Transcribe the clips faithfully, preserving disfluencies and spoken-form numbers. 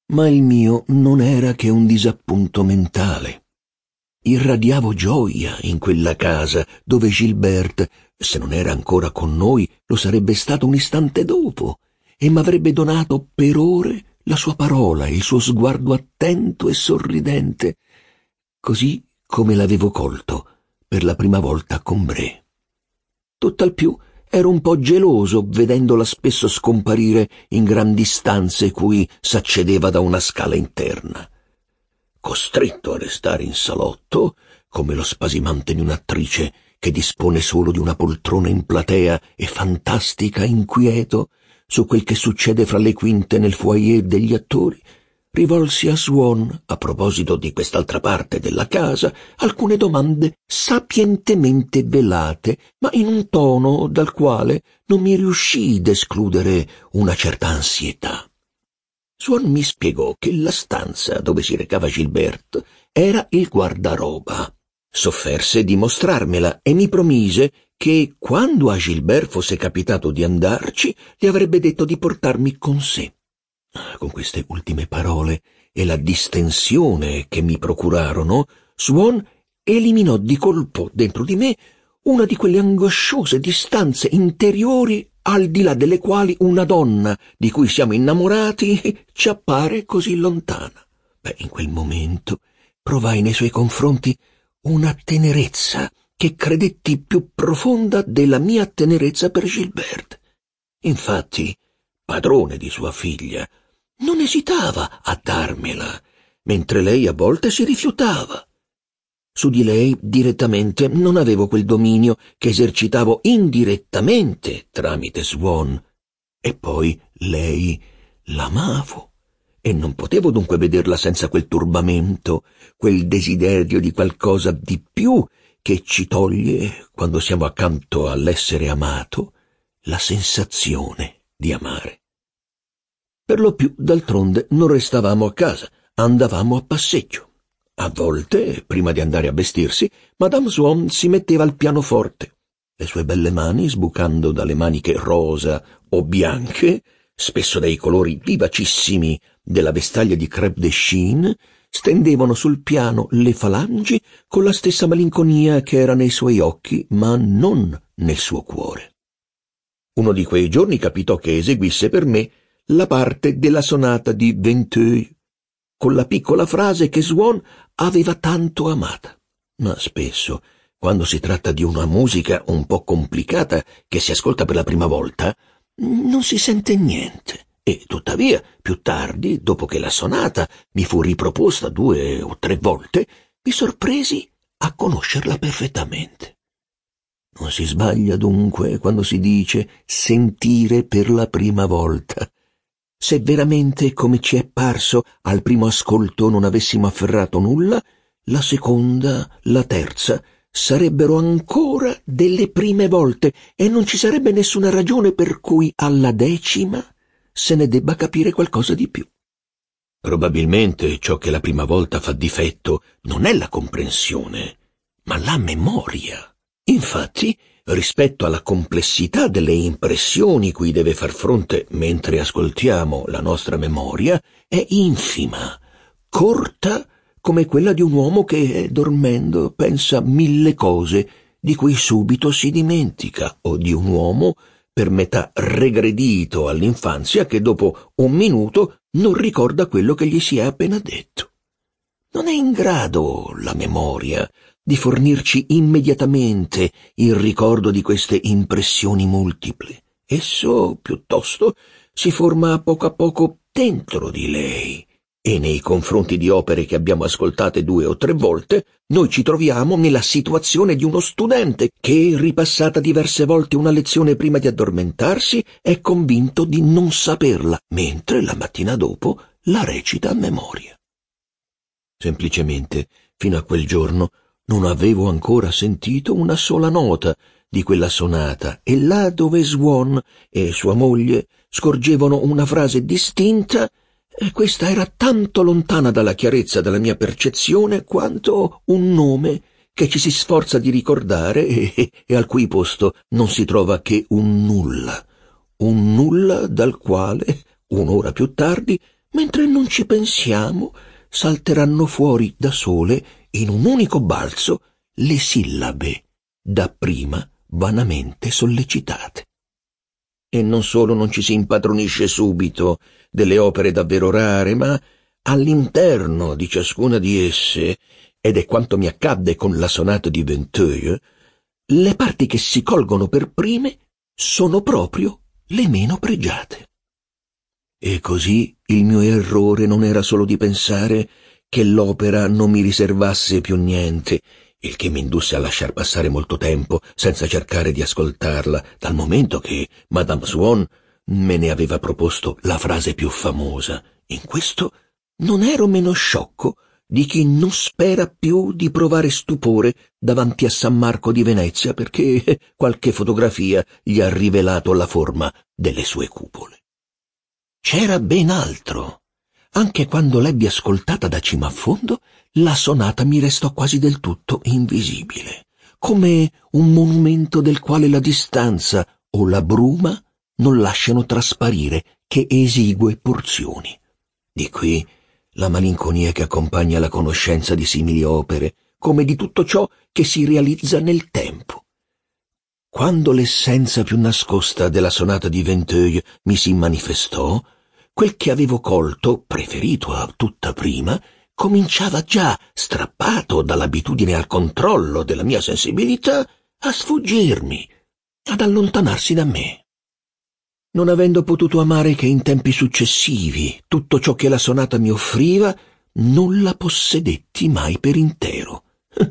Ma il mio non era che un disappunto mentale. Irradiavo gioia in quella casa dove Gilberte, se non era ancora con noi, lo sarebbe stato un istante dopo e m'avrebbe donato per ore la sua parola e il suo sguardo attento e sorridente, così come l'avevo colto per la prima volta con Bré. Tutt'al più ero un po' geloso vedendola spesso scomparire in grandi stanze cui s'accedeva da una scala interna. Costretto a restare in salotto, come lo spasimante di un'attrice che dispone solo di una poltrona in platea e fantastica inquieto su quel che succede fra le quinte nel foyer degli attori, rivolsi a Swan, a proposito di quest'altra parte della casa, alcune domande sapientemente velate, ma in un tono dal quale non mi riuscii d'escludere una certa ansietà. Swan mi spiegò che la stanza dove si recava Gilberte era il guardaroba. S'offerse di mostrarmela e mi promise che, quando a Gilberte fosse capitato di andarci, gli avrebbe detto di portarmi con sé. Con queste ultime parole e la distensione che mi procurarono, Swan eliminò di colpo dentro di me una di quelle angosciose distanze interiori al di là delle quali una donna di cui siamo innamorati ci appare così lontana. Beh, in quel momento provai nei suoi confronti una tenerezza che credetti più profonda della mia tenerezza per Gilberte. Infatti, padrone di sua figlia, non esitava a darmela, mentre lei a volte si rifiutava. Su di lei, direttamente, non avevo quel dominio che esercitavo indirettamente tramite Swan. E poi lei l'amavo, e non potevo dunque vederla senza quel turbamento, quel desiderio di qualcosa di più che ci toglie, quando siamo accanto all'essere amato, la sensazione di amare. Per lo più, d'altronde, non restavamo a casa, andavamo a passeggio. A volte, prima di andare a vestirsi, Madame Swan si metteva al pianoforte. Le sue belle mani, sbucando dalle maniche rosa o bianche, spesso dai colori vivacissimi della vestaglia di crêpe de Chine, stendevano sul piano le falangi con la stessa malinconia che era nei suoi occhi, ma non nel suo cuore. Uno di quei giorni capitò che eseguisse per me la parte della sonata di Vinteuil, con la piccola frase che Swan aveva tanto amata. Ma spesso, quando si tratta di una musica un po' complicata che si ascolta per la prima volta, non si sente niente. E tuttavia, più tardi, dopo che la sonata mi fu riproposta due o tre volte, mi sorpresi a conoscerla perfettamente. Non si sbaglia dunque quando si dice sentire per la prima volta. Se veramente, come ci è parso, al primo ascolto non avessimo afferrato nulla, la seconda, la terza, sarebbero ancora delle prime volte e non ci sarebbe nessuna ragione per cui alla decima se ne debba capire qualcosa di più. Probabilmente ciò che la prima volta fa difetto non è la comprensione, ma la memoria. Infatti, rispetto alla complessità delle impressioni cui deve far fronte mentre ascoltiamo la nostra memoria, è infima, corta come quella di un uomo che, dormendo, pensa mille cose di cui subito si dimentica, o di un uomo per metà regredito all'infanzia che dopo un minuto non ricorda quello che gli si è appena detto. Non è in grado la memoria di fornirci immediatamente il ricordo di queste impressioni multiple. Esso, piuttosto, si forma a poco a poco dentro di lei, e nei confronti di opere che abbiamo ascoltate due o tre volte, noi ci troviamo nella situazione di uno studente che, ripassata diverse volte una lezione prima di addormentarsi, è convinto di non saperla, mentre la mattina dopo la recita a memoria. Semplicemente, fino a quel giorno, non avevo ancora sentito una sola nota di quella sonata, e là dove Swan e sua moglie scorgevano una frase distinta, e questa era tanto lontana dalla chiarezza della mia percezione quanto un nome che ci si sforza di ricordare e, e al cui posto non si trova che un nulla, un nulla dal quale, un'ora più tardi, mentre non ci pensiamo, salteranno fuori da sole, in un unico balzo, le sillabe dapprima vanamente sollecitate. E non solo non ci si impadronisce subito delle opere davvero rare, ma all'interno di ciascuna di esse, ed è quanto mi accadde con la sonata di Vinteuil, le parti che si colgono per prime sono proprio le meno pregiate. E così il mio errore non era solo di pensare che l'opera non mi riservasse più niente, il che mi indusse a lasciar passare molto tempo senza cercare di ascoltarla, dal momento che Madame Swann me ne aveva proposto la frase più famosa. In questo non ero meno sciocco di chi non spera più di provare stupore davanti a San Marco di Venezia perché qualche fotografia gli ha rivelato la forma delle sue cupole. C'era ben altro. Anche quando l'ebbi ascoltata da cima a fondo, la sonata mi restò quasi del tutto invisibile, come un monumento del quale la distanza o la bruma non lasciano trasparire che esigue porzioni. Di qui la malinconia che accompagna la conoscenza di simili opere, come di tutto ciò che si realizza nel tempo. Quando l'essenza più nascosta della sonata di Vinteuil mi si manifestò, quel che avevo colto, preferito a tutta prima, cominciava già, strappato dall'abitudine al controllo della mia sensibilità, a sfuggirmi, ad allontanarsi da me. Non avendo potuto amare che in tempi successivi tutto ciò che la sonata mi offriva, non la possedetti mai per intero.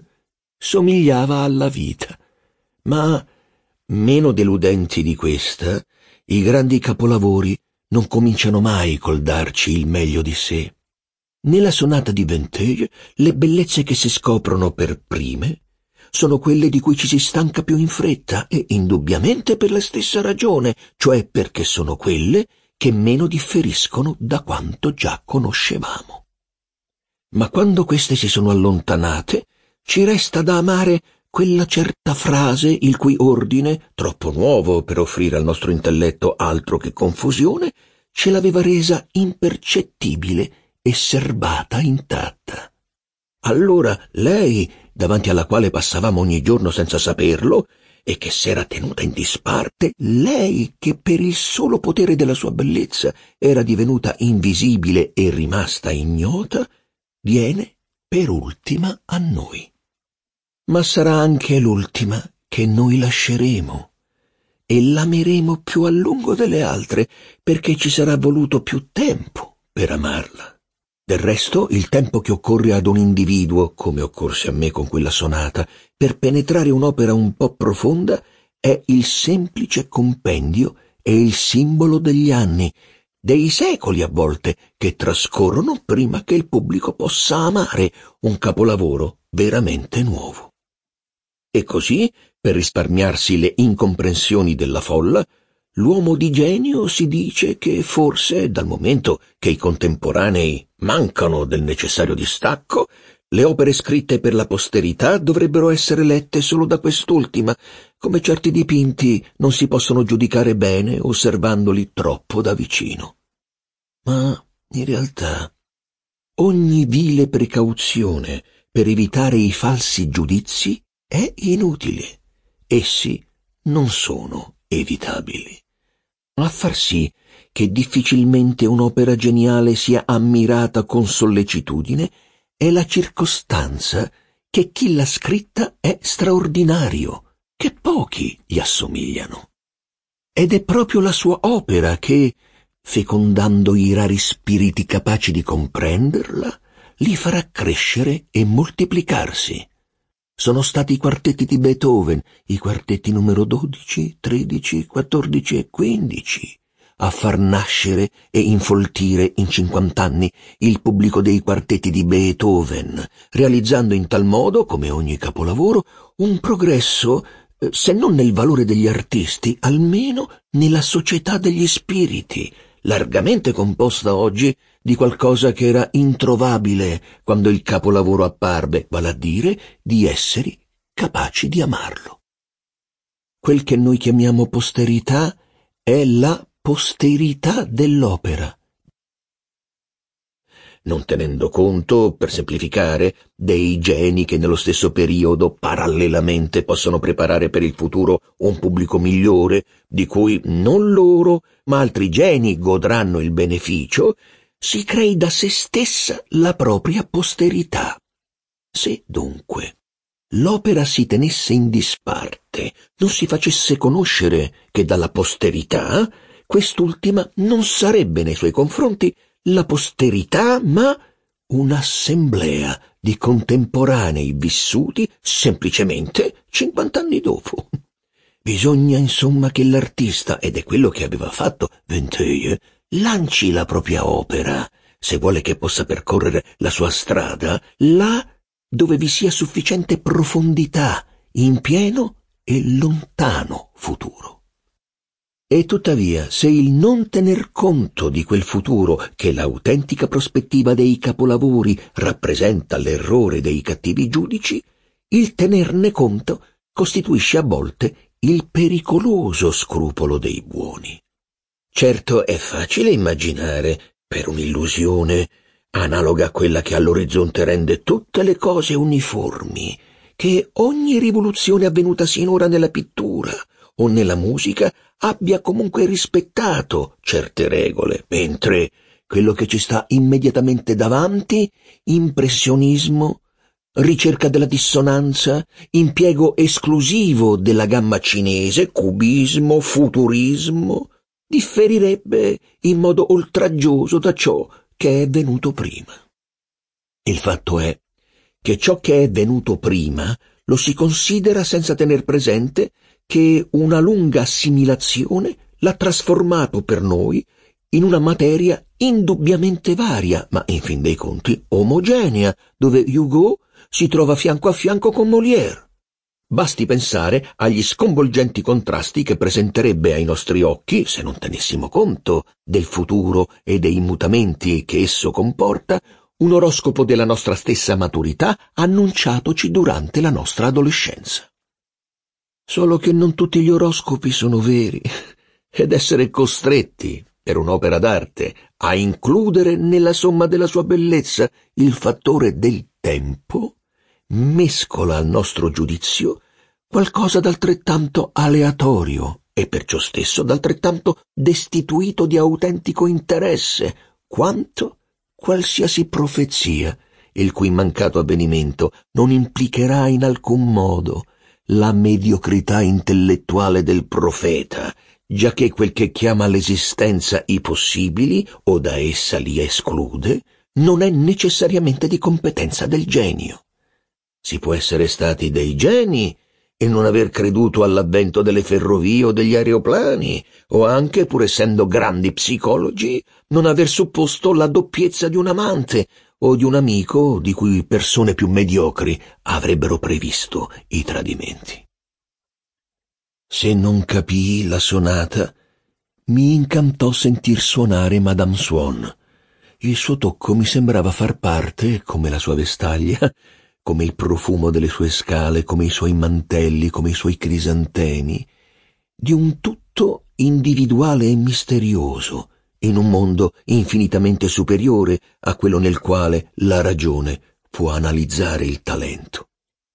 Somigliava alla vita, ma meno deludenti di questa, i grandi capolavori non cominciano mai col darci il meglio di sé. Nella sonata di Vinteuil le bellezze che si scoprono per prime sono quelle di cui ci si stanca più in fretta e indubbiamente per la stessa ragione, cioè perché sono quelle che meno differiscono da quanto già conoscevamo. Ma quando queste si sono allontanate, ci resta da amare quella certa frase il cui ordine, troppo nuovo per offrire al nostro intelletto altro che confusione, ce l'aveva resa impercettibile e serbata intatta. Allora lei, davanti alla quale passavamo ogni giorno senza saperlo, e che s'era tenuta in disparte, lei che per il solo potere della sua bellezza era divenuta invisibile e rimasta ignota, viene per ultima a noi. Ma sarà anche l'ultima che noi lasceremo, e l'ameremo più a lungo delle altre, perché ci sarà voluto più tempo per amarla. Del resto, il tempo che occorre ad un individuo, come occorse a me con quella sonata, per penetrare un'opera un po' profonda, è il semplice compendio e il simbolo degli anni, dei secoli a volte, che trascorrono prima che il pubblico possa amare un capolavoro veramente nuovo. E così, per risparmiarsi le incomprensioni della folla, l'uomo di genio si dice che forse, dal momento che i contemporanei mancano del necessario distacco, le opere scritte per la posterità dovrebbero essere lette solo da quest'ultima, come certi dipinti non si possono giudicare bene osservandoli troppo da vicino. Ma, in realtà, ogni vile precauzione per evitare i falsi giudizi è inutile. Essi non sono evitabili. A far sì che difficilmente un'opera geniale sia ammirata con sollecitudine è la circostanza che chi l'ha scritta è straordinario, che pochi gli assomigliano. Ed è proprio la sua opera che, fecondando i rari spiriti capaci di comprenderla, li farà crescere e moltiplicarsi. Sono stati i quartetti di Beethoven, i quartetti numero dodici, tredici, quattordici e quindici, a far nascere e infoltire in cinquant'anni il pubblico dei quartetti di Beethoven, realizzando in tal modo, come ogni capolavoro, un progresso, se non nel valore degli artisti, almeno nella società degli spiriti, largamente composta oggi di qualcosa che era introvabile quando il capolavoro apparve, vale a dire di esseri capaci di amarlo. Quel che noi chiamiamo posterità è la posterità dell'opera, non tenendo conto, per semplificare, dei geni che nello stesso periodo parallelamente possono preparare per il futuro un pubblico migliore, di cui non loro, ma altri geni godranno il beneficio, si crei da se stessa la propria posterità. Se dunque l'opera si tenesse in disparte, non si facesse conoscere che dalla posterità, quest'ultima non sarebbe nei suoi confronti la posterità, ma un'assemblea di contemporanei vissuti semplicemente cinquant'anni dopo. Bisogna insomma che l'artista, ed è quello che aveva fatto Vinteuil, lanci la propria opera, se vuole che possa percorrere la sua strada, là dove vi sia sufficiente profondità in pieno e lontano futuro. E tuttavia, se il non tener conto di quel futuro che l'autentica prospettiva dei capolavori rappresenta l'errore dei cattivi giudici, il tenerne conto costituisce a volte il pericoloso scrupolo dei buoni. Certo, è facile immaginare, per un'illusione analoga a quella che all'orizzonte rende tutte le cose uniformi, che ogni rivoluzione avvenuta sinora nella pittura o nella musica abbia comunque rispettato certe regole, mentre quello che ci sta immediatamente davanti, impressionismo, ricerca della dissonanza, impiego esclusivo della gamma cinese, cubismo, futurismo, differirebbe in modo oltraggioso da ciò che è venuto prima. Il fatto è che ciò che è venuto prima lo si considera senza tener presente che una lunga assimilazione l'ha trasformato per noi in una materia indubbiamente varia, ma in fin dei conti omogenea, dove Hugo si trova fianco a fianco con Molière. Basti pensare agli sconvolgenti contrasti che presenterebbe ai nostri occhi, se non tenessimo conto del futuro e dei mutamenti che esso comporta, un oroscopo della nostra stessa maturità annunciatoci durante la nostra adolescenza. Solo che non tutti gli oroscopi sono veri, ed essere costretti, per un'opera d'arte, a includere nella somma della sua bellezza il fattore del tempo, mescola al nostro giudizio qualcosa d'altrettanto aleatorio e perciò stesso d'altrettanto destituito di autentico interesse, quanto qualsiasi profezia, il cui mancato avvenimento non implicherà in alcun modo la mediocrità intellettuale del profeta, giacché quel che chiama l'esistenza i possibili o da essa li esclude, non è necessariamente di competenza del genio. Si può essere stati dei geni e non aver creduto all'avvento delle ferrovie o degli aeroplani, o anche, pur essendo grandi psicologi, non aver supposto la doppiezza di un amante o di un amico di cui persone più mediocri avrebbero previsto i tradimenti. Se non capii la sonata, mi incantò sentir suonare Madame Swann. Il suo tocco mi sembrava far parte, come la sua vestaglia, come il profumo delle sue scale, come i suoi mantelli, come i suoi crisantemi, di un tutto individuale e misterioso, in un mondo infinitamente superiore a quello nel quale la ragione può analizzare il talento.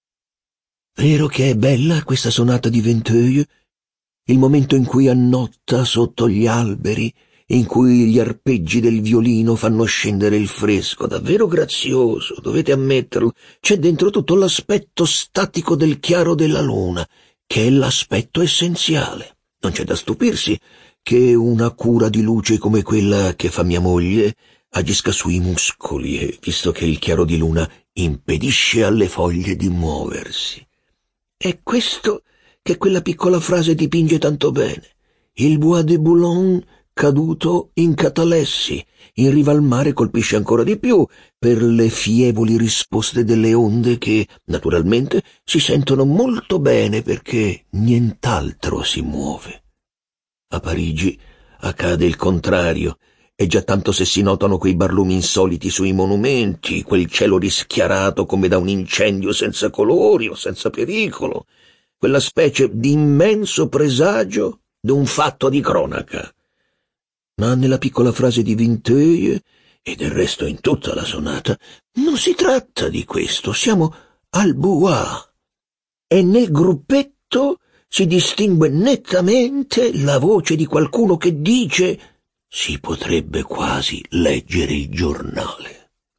Vero che è bella questa sonata di Vinteuil? Il momento in cui annotta sotto gli alberi, in cui gli arpeggi del violino fanno scendere il fresco, davvero grazioso, dovete ammetterlo. C'è dentro tutto l'aspetto statico del chiaro della luna, che è l'aspetto essenziale. Non c'è da stupirsi che una cura di luce come quella che fa mia moglie agisca sui muscoli, e visto che il chiaro di luna impedisce alle foglie di muoversi. È questo che quella piccola frase dipinge tanto bene. Il Bois de Boulogne caduto in Catalessi, in riva al mare, colpisce ancora di più per le fievoli risposte delle onde che, naturalmente, si sentono molto bene perché nient'altro si muove. A Parigi accade il contrario, e già tanto se si notano quei barlumi insoliti sui monumenti, quel cielo rischiarato come da un incendio senza colori o senza pericolo, quella specie di immenso presagio d'un fatto di cronaca. Ma nella piccola frase di Vinteuil e del resto in tutta la sonata, non si tratta di questo, siamo al bois. E nel gruppetto si distingue nettamente la voce di qualcuno che dice: si potrebbe quasi leggere il giornale.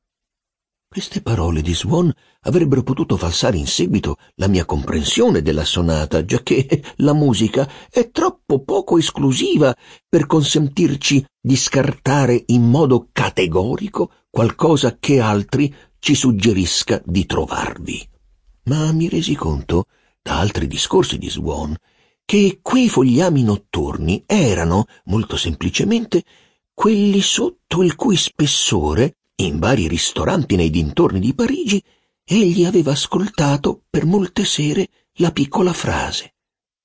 Queste parole di Swan avrebbero potuto falsare in seguito la mia comprensione della sonata, giacché la musica è troppo poco esclusiva per consentirci di scartare in modo categorico qualcosa che altri ci suggerisca di trovarvi. Ma mi resi conto, da altri discorsi di Swan, che quei fogliami notturni erano, molto semplicemente, quelli sotto il cui spessore, in vari ristoranti nei dintorni di Parigi, egli aveva ascoltato per molte sere la piccola frase.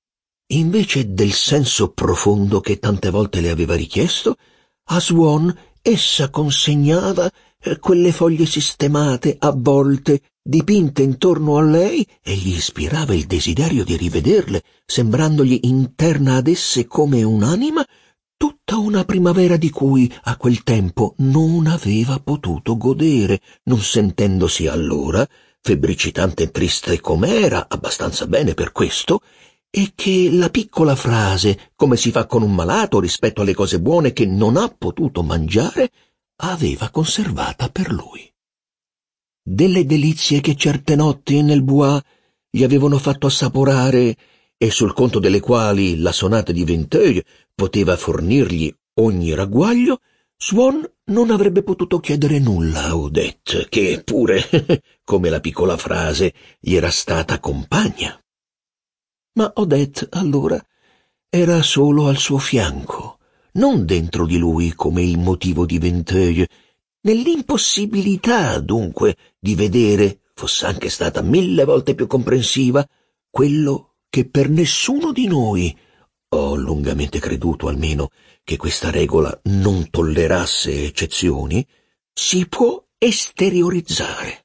Invece del senso profondo che tante volte le aveva richiesto, a Swan essa consegnava quelle foglie sistemate, avvolte, dipinte intorno a lei, e gli ispirava il desiderio di rivederle, sembrandogli interna ad esse come un'anima, tutta una primavera di cui a quel tempo non aveva potuto godere, non sentendosi allora, febbricitante e triste com'era, abbastanza bene per questo, e che la piccola frase, come si fa con un malato rispetto alle cose buone che non ha potuto mangiare, aveva conservata per lui. Delle delizie che certe notti nel bois gli avevano fatto assaporare e sul conto delle quali la sonata di Vinteuil poteva fornirgli ogni ragguaglio, Swan non avrebbe potuto chiedere nulla a Odette, che pure, come la piccola frase, gli era stata compagna. Ma Odette, allora, era solo al suo fianco, non dentro di lui come il motivo di Vinteuil, nell'impossibilità, dunque, di vedere, fosse anche stata mille volte più comprensiva, quello che per nessuno di noi, ho lungamente creduto almeno che questa regola non tollerasse eccezioni, si può esteriorizzare.